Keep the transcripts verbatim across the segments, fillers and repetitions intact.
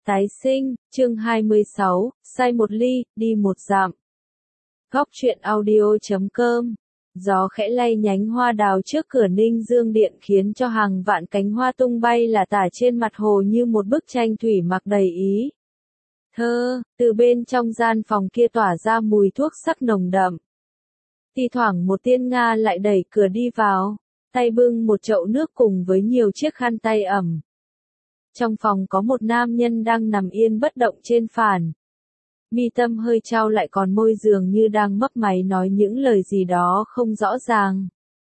Tái sinh, chương hai mươi sáu, say một ly, đi một dặm. Góc truyện audio chấm com. Gió khẽ lay nhánh hoa đào trước cửa Ninh Dương Điện khiến cho hàng vạn cánh hoa tung bay lả tả trên mặt hồ như một bức tranh thủy mặc đầy ý thơ, từ bên trong gian phòng kia tỏa ra mùi thuốc sắc nồng đậm. Thi thoảng một tiên Nga lại đẩy cửa đi vào, tay bưng một chậu nước cùng với nhiều chiếc khăn tay ẩm. Trong phòng có một nam nhân đang nằm yên bất động trên phản. Mi tâm hơi chau lại còn môi dường như đang mấp máy nói những lời gì đó không rõ ràng.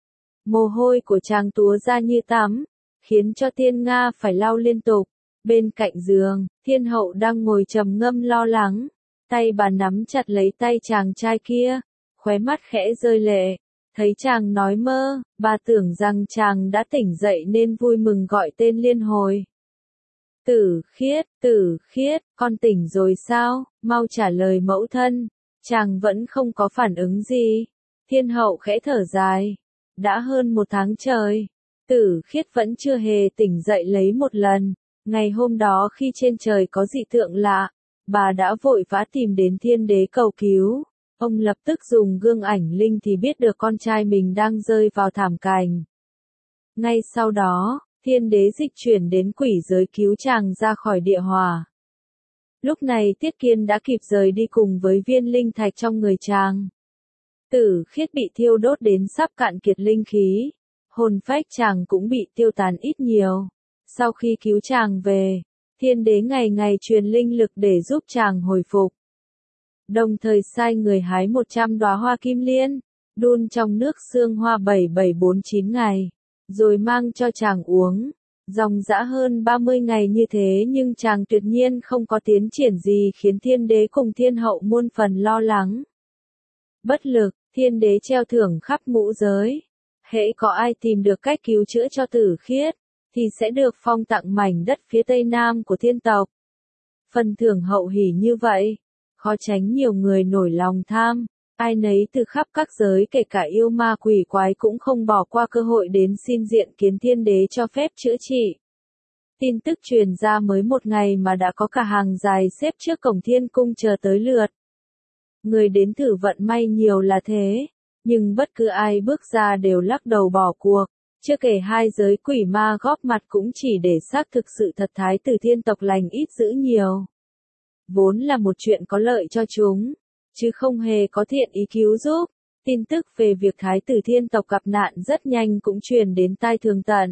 Mồ hôi của chàng túa ra như tắm, khiến cho tiên Nga phải lau liên tục. Bên cạnh giường, thiên hậu đang ngồi trầm ngâm lo lắng. Tay bà nắm chặt lấy tay chàng trai kia, khóe mắt khẽ rơi lệ. Thấy chàng nói mơ, bà tưởng rằng chàng đã tỉnh dậy nên vui mừng gọi tên liên hồi. Tử Khiết, Tử Khiết, con tỉnh rồi sao, mau trả lời mẫu thân. Chàng vẫn không có phản ứng gì. Thiên hậu khẽ thở dài. Đã hơn một tháng trời, Tử Khiết vẫn chưa hề tỉnh dậy lấy một lần. Ngày hôm đó khi trên trời có dị tượng lạ, bà đã vội vã tìm đến thiên đế cầu cứu. Ông lập tức dùng gương ảnh linh thì biết được con trai mình đang rơi vào thảm cảnh. Ngay sau đó, thiên đế dịch chuyển đến quỷ giới cứu chàng ra khỏi địa hỏa. Lúc này Tiết Kiên đã kịp rời đi cùng với viên linh thạch trong người chàng. Tử Khiết bị thiêu đốt đến sắp cạn kiệt linh khí, hồn phách chàng cũng bị tiêu tán ít nhiều. Sau khi cứu chàng về, thiên đế ngày ngày truyền linh lực để giúp chàng hồi phục. Đồng thời sai người hái một trăm đóa hoa kim liên, đun trong nước sương hoa bảy bảy bốn chín ngày, rồi mang cho chàng uống. Dòng dã hơn ba mươi ngày như thế nhưng chàng tuyệt nhiên không có tiến triển gì khiến thiên đế cùng thiên hậu muôn phần lo lắng. Bất lực, thiên đế treo thưởng khắp ngũ giới. Hễ có ai tìm được cách cứu chữa cho Tử Khiết, thì sẽ được phong tặng mảnh đất phía tây nam của thiên tộc. Phần thưởng hậu hỷ như vậy, khó tránh nhiều người nổi lòng tham. Ai nấy từ khắp các giới kể cả yêu ma quỷ quái cũng không bỏ qua cơ hội đến xin diện kiến thiên đế cho phép chữa trị. Tin tức truyền ra mới một ngày mà đã có cả hàng dài xếp trước cổng thiên cung chờ tới lượt. Người đến thử vận may nhiều là thế, nhưng bất cứ ai bước ra đều lắc đầu bỏ cuộc. Chưa kể hai giới quỷ ma góp mặt cũng chỉ để xác thực sự thật thái tử thiên tộc lành ít dữ nhiều. Vốn là một chuyện có lợi cho chúng, chứ không hề có thiện ý cứu giúp. Tin tức về việc thái tử thiên tộc gặp nạn rất nhanh cũng truyền đến tai Thường Tận.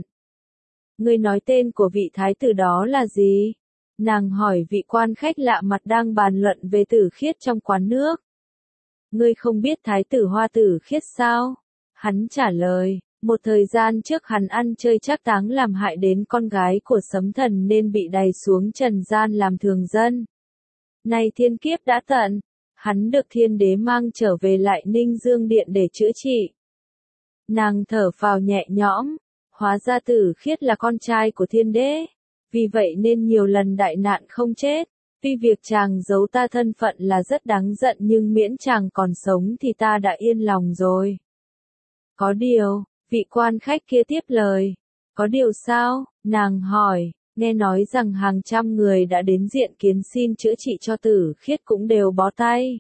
Ngươi nói tên của vị thái tử đó là gì? Nàng hỏi vị quan khách lạ mặt đang bàn luận về Tử Khiết trong quán nước. Ngươi không biết thái tử Hoa Tử Khiết sao? Hắn trả lời, một thời gian trước hắn ăn chơi trác táng làm hại đến con gái của Sấm Thần nên bị đày xuống trần gian làm thường dân. Nay thiên kiếp đã tận, hắn được thiên đế mang trở về lại Ninh Dương Điện để chữa trị. Nàng thở phào nhẹ nhõm, hóa ra Tử Khiết là con trai của thiên đế, vì vậy nên nhiều lần đại nạn không chết. Tuy việc chàng giấu ta thân phận là rất đáng giận nhưng miễn chàng còn sống thì ta đã yên lòng rồi. Có điều, vị quan khách kia tiếp lời. Có điều sao? Nàng hỏi. Nghe nói rằng hàng trăm người đã đến diện kiến xin chữa trị cho Tử Khiết cũng đều bó tay.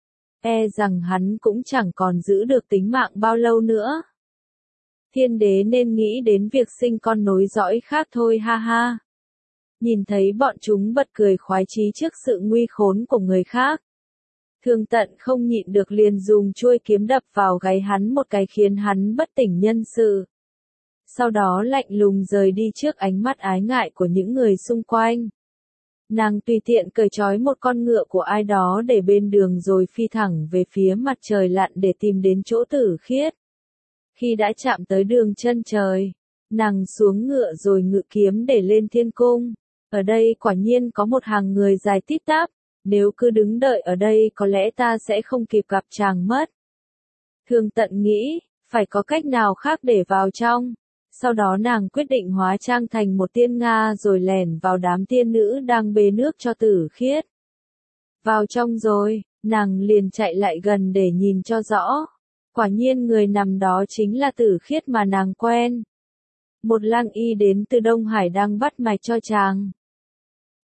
E rằng hắn cũng chẳng còn giữ được tính mạng bao lâu nữa. Thiên đế nên nghĩ đến việc sinh con nối dõi khác thôi ha ha. Nhìn thấy bọn chúng bật cười khoái chí trước sự nguy khốn của người khác. Thường Tận không nhịn được liền dùng chuôi kiếm đập vào gáy hắn một cái khiến hắn bất tỉnh nhân sự. Sau đó lạnh lùng rời đi trước ánh mắt ái ngại của những người xung quanh. Nàng tùy tiện cởi trói một con ngựa của ai đó để bên đường rồi phi thẳng về phía mặt trời lặn để tìm đến chỗ Tử Khiết. Khi đã chạm tới đường chân trời, nàng xuống ngựa rồi ngự kiếm để lên thiên cung. Ở đây quả nhiên có một hàng người dài tít tắp, nếu cứ đứng đợi ở đây có lẽ ta sẽ không kịp gặp chàng mất. Thường Tận nghĩ, phải có cách nào khác để vào trong. Sau đó nàng quyết định hóa trang thành một tiên Nga rồi lẻn vào đám tiên nữ đang bê nước cho Tử Khiết. Vào trong rồi, nàng liền chạy lại gần để nhìn cho rõ. Quả nhiên người nằm đó chính là Tử Khiết mà nàng quen. Một lang y đến từ Đông Hải đang bắt mạch cho chàng.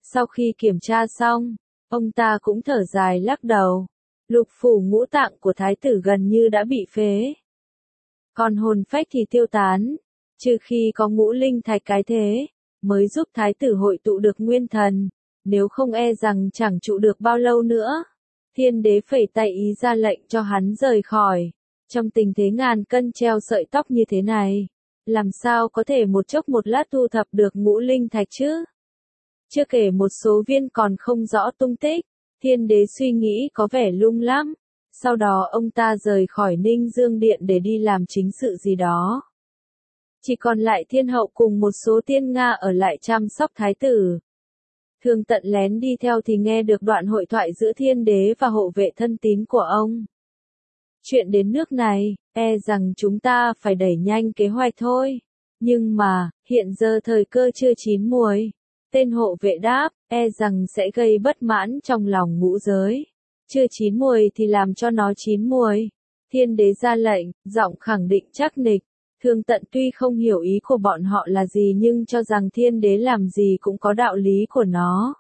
Sau khi kiểm tra xong, ông ta cũng thở dài lắc đầu. Lục phủ ngũ tạng của thái tử gần như đã bị phế. Còn hồn phách thì tiêu tán, trừ khi có ngũ linh thạch cái thế, mới giúp thái tử hội tụ được nguyên thần, nếu không e rằng chẳng trụ được bao lâu nữa. Thiên đế phẩy tay ý ra lệnh cho hắn rời khỏi. Trong tình thế ngàn cân treo sợi tóc như thế này, làm sao có thể một chốc một lát thu thập được ngũ linh thạch chứ? Chưa kể một số viên còn không rõ tung tích, thiên đế suy nghĩ có vẻ lung lắm. Sau đó ông ta rời khỏi Ninh Dương Điện để đi làm chính sự gì đó. Chỉ còn lại thiên hậu cùng một số tiên Nga ở lại chăm sóc thái tử. Thương Tận lén đi theo thì nghe được đoạn hội thoại giữa thiên đế và hộ vệ thân tín của ông. Chuyện đến nước này, e rằng chúng ta phải đẩy nhanh kế hoạch thôi. Nhưng mà, hiện giờ thời cơ chưa chín muồi. Tên hộ vệ đáp, e rằng sẽ gây bất mãn trong lòng ngũ giới. Chưa chín muồi thì làm cho nó chín muồi. Thiên đế ra lệnh, giọng khẳng định chắc nịch. Thương Tận tuy không hiểu ý của bọn họ là gì nhưng cho rằng thiên đế làm gì cũng có đạo lý của nó.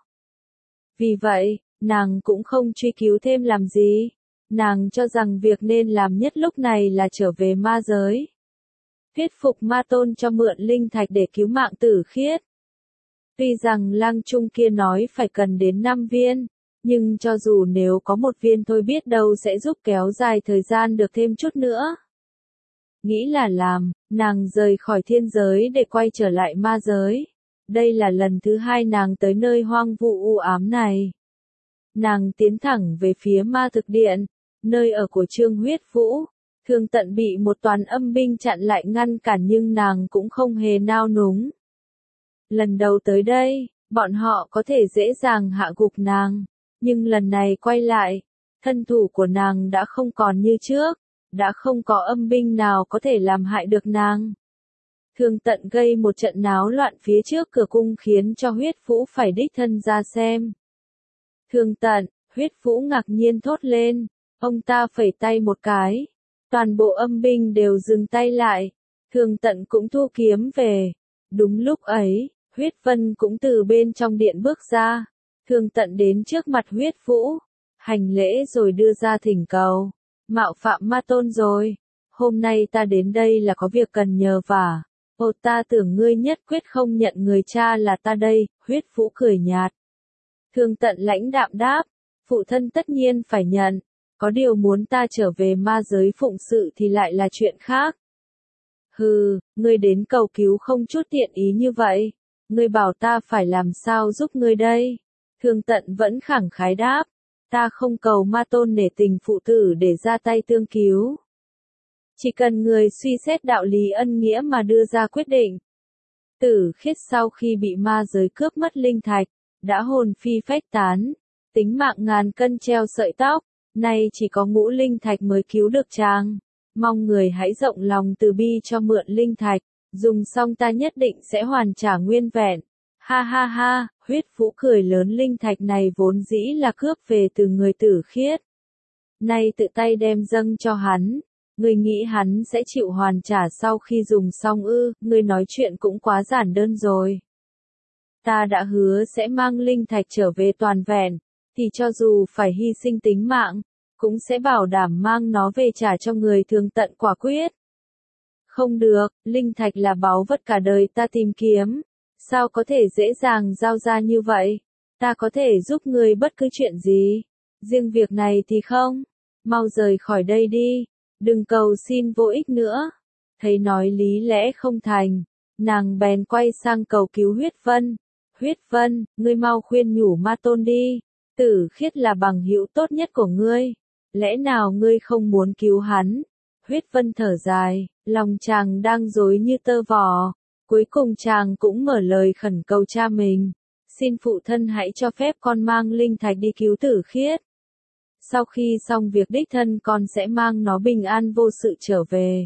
Vì vậy, nàng cũng không truy cứu thêm làm gì. Nàng cho rằng việc nên làm nhất lúc này là trở về ma giới. Thuyết phục Ma Tôn cho mượn linh thạch để cứu mạng Tử Khiết. Tuy rằng lang trung kia nói phải cần đến năm viên, nhưng cho dù nếu có một viên thôi biết đâu sẽ giúp kéo dài thời gian được thêm chút nữa. Nghĩ là làm, nàng rời khỏi thiên giới để quay trở lại ma giới. Đây là lần thứ hai nàng tới nơi hoang vu u ám này. Nàng tiến thẳng về phía ma thực điện, nơi ở của Trương Huyết Vũ. Thương Tận bị một toán âm binh chặn lại ngăn cản nhưng nàng cũng không hề nao núng. Lần đầu tới đây, bọn họ có thể dễ dàng hạ gục nàng. Nhưng lần này quay lại, thân thủ của nàng đã không còn như trước. Đã không có âm binh nào có thể làm hại được nàng. Thương Tận gây một trận náo loạn phía trước cửa cung khiến cho Huyết Vũ phải đích thân ra xem. Thương Tận, Huyết Vũ ngạc nhiên thốt lên. Ông ta phẩy tay một cái. Toàn bộ âm binh đều dừng tay lại. Thương Tận cũng thu kiếm về. Đúng lúc ấy, Huyết Vân cũng từ bên trong điện bước ra. Thương Tận đến trước mặt Huyết Vũ. Hành lễ rồi đưa ra thỉnh cầu. Mạo phạm Ma Tôn rồi. Hôm nay ta đến đây là có việc cần nhờ vả. Ồ, ta tưởng ngươi nhất quyết không nhận người cha là ta đây. Huyết Vũ cười nhạt. Thương Tận lãnh đạm đáp. Phụ thân tất nhiên phải nhận. Có điều muốn ta trở về ma giới phụng sự thì lại là chuyện khác. Hừ, ngươi đến cầu cứu không chút tiện ý như vậy. Ngươi bảo ta phải làm sao giúp ngươi đây? Thương Tận vẫn khẳng khái đáp. Ta không cầu Ma Tôn nể tình phụ tử để ra tay tương cứu. Chỉ cần người suy xét đạo lý ân nghĩa mà đưa ra quyết định. Tử Khiết sau khi bị ma giới cướp mất linh thạch, đã hồn phi phách tán, tính mạng ngàn cân treo sợi tóc, nay chỉ có ngũ linh thạch mới cứu được chàng. Mong người hãy rộng lòng từ bi cho mượn linh thạch, dùng xong ta nhất định sẽ hoàn trả nguyên vẹn. Ha ha ha, Huyết Vũ cười lớn, linh thạch này vốn dĩ là cướp về từ người Tử Khiết. Nay tự tay đem dâng cho hắn, người nghĩ hắn sẽ chịu hoàn trả sau khi dùng xong ư? Người nói chuyện cũng quá giản đơn rồi. Ta đã hứa sẽ mang linh thạch trở về toàn vẹn, thì cho dù phải hy sinh tính mạng, cũng sẽ bảo đảm mang nó về trả cho người. Thương Tận quả quyết. Không được, linh thạch là báu vật cả đời ta tìm kiếm. Sao có thể dễ dàng giao ra như vậy? Ta có thể giúp người bất cứ chuyện gì. Riêng việc này thì không. Mau rời khỏi đây đi. Đừng cầu xin vô ích nữa. Thấy nói lý lẽ không thành. Nàng bèn quay sang cầu cứu Huyết Vân. Huyết Vân, ngươi mau khuyên nhủ Ma Tôn đi. Tử Khiết là bằng hữu tốt nhất của ngươi. Lẽ nào ngươi không muốn cứu hắn? Huyết Vân thở dài. Lòng chàng đang rối như tơ vò. Cuối cùng chàng cũng mở lời khẩn cầu cha mình. Xin phụ thân hãy cho phép con mang linh thạch đi cứu Tử Khiết. Sau khi xong việc đích thân con sẽ mang nó bình an vô sự trở về.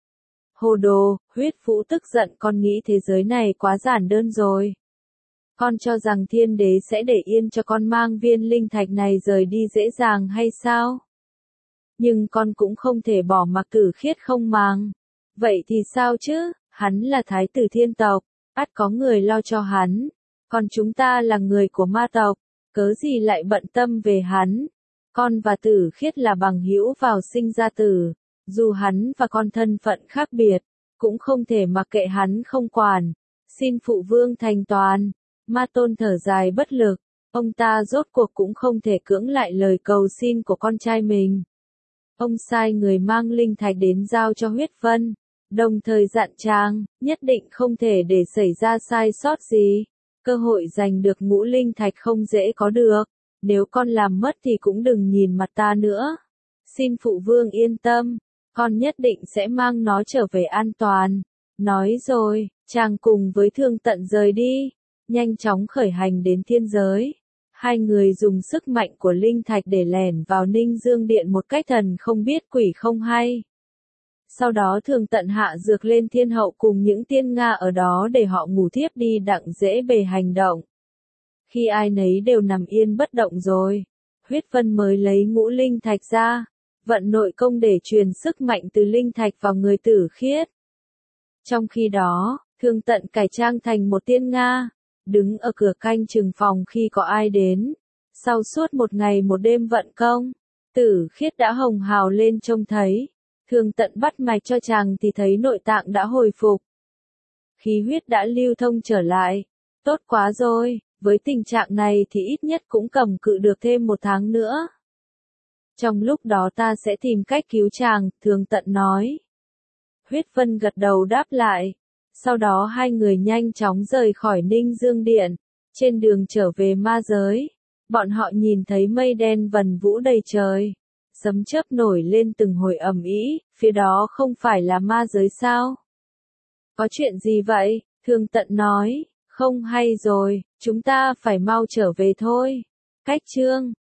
Hồ đồ, Huyết Vũ tức giận, con nghĩ thế giới này quá giản đơn rồi. Con cho rằng thiên đế sẽ để yên cho con mang viên linh thạch này rời đi dễ dàng hay sao? Nhưng con cũng không thể bỏ mặc Tử Khiết không mang. Vậy thì sao chứ? Hắn là thái tử thiên tộc, ắt có người lo cho hắn. Còn chúng ta là người của ma tộc, cớ gì lại bận tâm về hắn. Con và Tử Khiết là bằng hữu vào sinh ra tử, dù hắn và con thân phận khác biệt, cũng không thể mặc kệ hắn không quản. Xin phụ vương thành toàn. Ma Tôn thở dài bất lực, ông ta rốt cuộc cũng không thể cưỡng lại lời cầu xin của con trai mình. Ông sai người mang linh thạch đến giao cho Huyết Vân, đồng thời dặn chàng, nhất định không thể để xảy ra sai sót gì. Cơ hội giành được ngũ linh thạch không dễ có được, nếu con làm mất thì cũng đừng nhìn mặt ta nữa. Xin phụ vương yên tâm, con nhất định sẽ mang nó trở về an toàn. Nói rồi, chàng cùng với Thương Tận rời đi, nhanh chóng khởi hành đến thiên giới. Hai người dùng sức mạnh của linh thạch để lẻn vào Ninh Dương Điện một cách thần không biết quỷ không hay. Sau đó Thương Tận hạ dược lên thiên hậu cùng những tiên Nga ở đó để họ ngủ thiếp đi đặng dễ bề hành động. Khi ai nấy đều nằm yên bất động rồi, Huyết Vân mới lấy ngũ linh thạch ra, vận nội công để truyền sức mạnh từ linh thạch vào người Tử Khiết. Trong khi đó, Thương Tận cải trang thành một tiên Nga, đứng ở cửa canh chừng phòng khi có ai đến. Sau suốt một ngày một đêm vận công, Tử Khiết đã hồng hào lên trông thấy. Thương Tận bắt mạch cho chàng thì thấy nội tạng đã hồi phục. Khí huyết đã lưu thông trở lại. Tốt quá rồi, với tình trạng này thì ít nhất cũng cầm cự được thêm một tháng nữa. Trong lúc đó ta sẽ tìm cách cứu chàng, Thương Tận nói. Huyết Vân gật đầu đáp lại. Sau đó hai người nhanh chóng rời khỏi Ninh Dương Điện. Trên đường trở về ma giới, bọn họ nhìn thấy mây đen vần vũ đầy trời. Sấm chớp nổi lên từng hồi ầm ĩ, phía đó không phải là ma giới sao? Có chuyện gì vậy? Thương Tận nói, không hay rồi, chúng ta phải mau trở về thôi. Cách chương